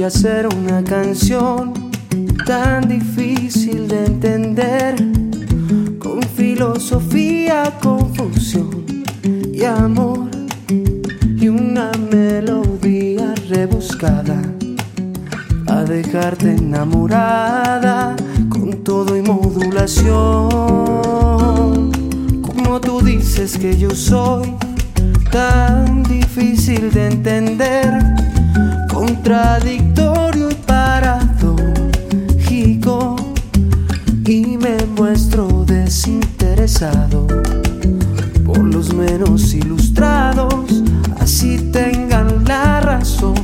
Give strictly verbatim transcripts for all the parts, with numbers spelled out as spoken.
hacer una canción tan difícil de entender, con filosofía, confusión y amor, y una melodía rebuscada a dejarte enamorada con todo y modulación. Como tú dices que yo soy tan difícil de entender, contradictorio y paradójico, y me muestro desinteresado por los menos ilustrados, así tengan la razón.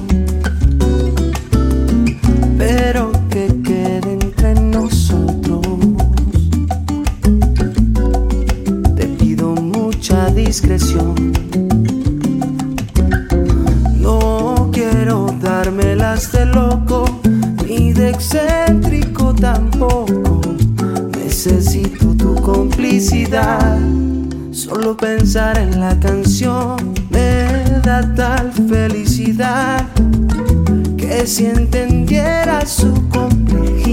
Pero que quede entre nosotros, te pido mucha discreción. No quiero dármelas de loco ni de excéntrico tampoco. Necesito tu complicidad. Solo pensar en la canción me da tal felicidad que si entendiera su complejidad